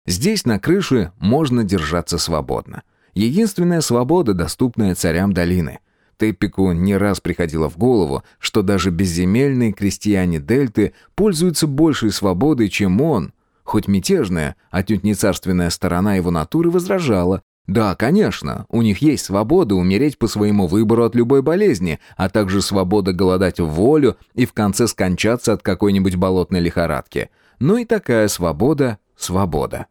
Здесь, на крыше, можно держаться свободно. Единственная свобода, доступная царям долины. Теппику не раз приходило в голову, что даже безземельные крестьяне Дельты пользуются большей свободой, чем он. Хоть мятежная, отнюдь не царственная сторона его натуры возражала. Да, конечно, у них есть свобода умереть по своему выбору от любой болезни, а также свобода голодать в волю и в конце скончаться от какой-нибудь болотной лихорадки. Но и такая свобода – свобода.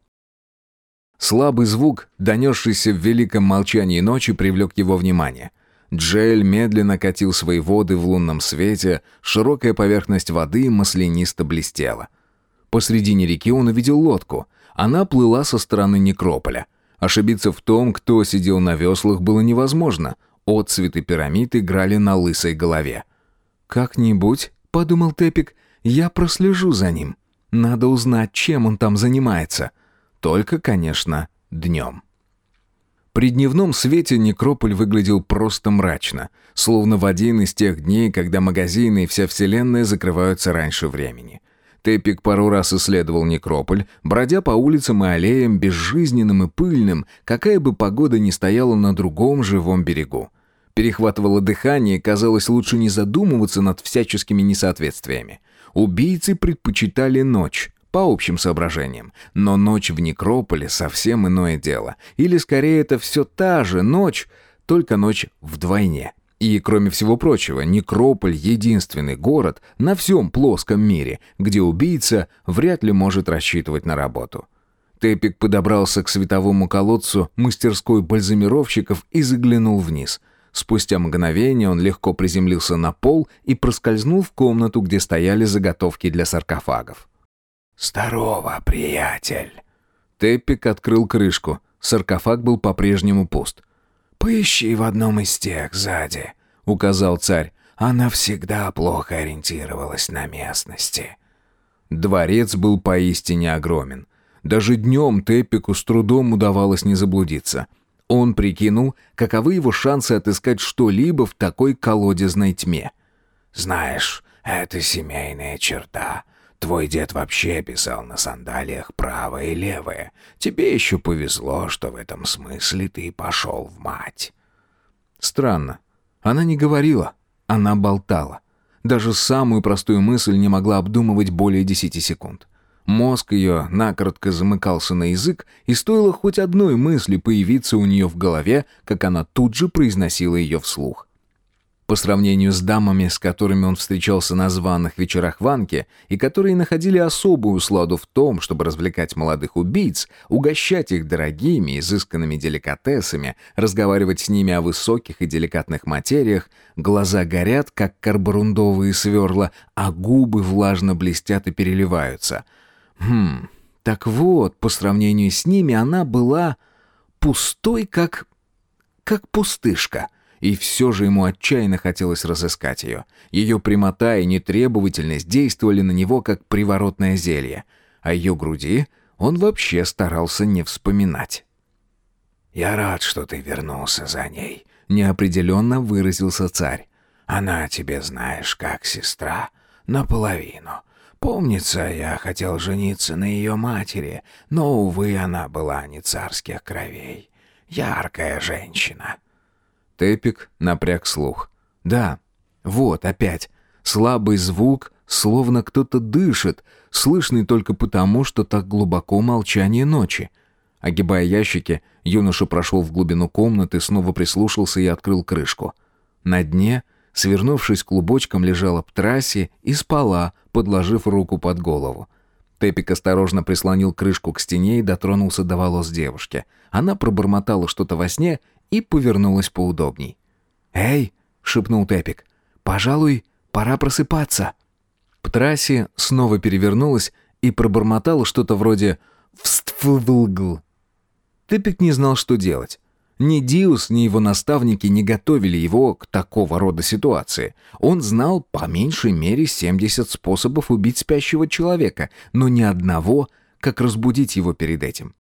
Слабый звук, донесшийся в великом молчании ночи, привлек его внимание. Джель медленно катил свои воды в лунном свете, широкая поверхность воды маслянисто блестела. Посредине реки он увидел лодку. Она плыла со стороны некрополя. Ошибиться в том, кто сидел на веслах, было невозможно. Отцветы пирамид играли на лысой голове. «Как-нибудь, — подумал Теппик, — я прослежу за ним. Надо узнать, чем он там занимается. Только, конечно, днем». При дневном свете некрополь выглядел просто мрачно, словно в один из тех дней, когда магазины и вся вселенная закрываются раньше времени. Теппик пару раз исследовал некрополь, бродя по улицам и аллеям, безжизненным и пыльным, какая бы погода ни стояла на другом живом берегу. Перехватывало дыхание, казалось, лучше не задумываться над всяческими несоответствиями. Убийцы предпочитали ночь, по общим соображениям, но ночь в некрополе совсем иное дело. Или скорее это все та же ночь, только ночь вдвойне. И, кроме всего прочего, некрополь — единственный город на всем плоском мире, где убийца вряд ли может рассчитывать на работу. Теппик подобрался к световому колодцу мастерской бальзамировщиков и заглянул вниз. Спустя мгновение он легко приземлился на пол и проскользнул в комнату, где стояли заготовки для саркофагов. «Здорово, приятель!» Теппик открыл крышку. Саркофаг был по-прежнему пуст. «Поищи в одном из тех сзади», — указал царь. «Она всегда плохо ориентировалась на местности». Дворец был поистине огромен. Даже днем Теппику с трудом удавалось не заблудиться. Он прикинул, каковы его шансы отыскать что-либо в такой колодезной тьме. «Знаешь, это семейная черта. Твой дед вообще писал на сандалиях правое и левое. Тебе еще повезло, что в этом смысле ты пошел в мать». Странно. Она не говорила, она болтала. Даже самую простую мысль не могла обдумывать более 10 секунд. Мозг ее накоротко замыкался на язык, и стоило хоть одной мысли появиться у нее в голове, как она тут же произносила ее вслух. По сравнению с дамами, с которыми он встречался на званых вечерах в Анке, и которые находили особую сладу в том, чтобы развлекать молодых убийц, угощать их дорогими, изысканными деликатесами, разговаривать с ними о высоких и деликатных материях, глаза горят, как карборундовые сверла, а губы влажно блестят и переливаются. Так вот, по сравнению с ними она была пустой, как пустышка. И все же ему отчаянно хотелось разыскать ее. Ее прямота и нетребовательность действовали на него, как приворотное зелье. О ее груди он вообще старался не вспоминать. «Я рад, что ты вернулся за ней», — неопределенно выразился царь. «Она тебе, знаешь, как сестра, наполовину. Помнится, я хотел жениться на ее матери, но, увы, она была не царских кровей. Яркая женщина». Теппик напряг слух. Да, вот опять. Слабый звук, словно кто-то дышит, слышный только потому, что так глубоко молчание ночи. Огибая ящики, юноша прошел в глубину комнаты, снова прислушался и открыл крышку. На дне, свернувшись клубочком, лежала Птрасси и спала, подложив руку под голову. Теппик осторожно прислонил крышку к стене и дотронулся до волос девушки. Она пробормотала что-то во сне и повернулась поудобней. «Эй!» — шепнул Теппик. «Пожалуй, пора просыпаться». Птрасси снова перевернулась и пробормотала что-то вроде «вствлгл». Теппик не знал, что делать. Ни Диус, ни его наставники не готовили его к такого рода ситуации. Он знал по меньшей мере 70 способов убить спящего человека, но ни одного, как разбудить его перед этим.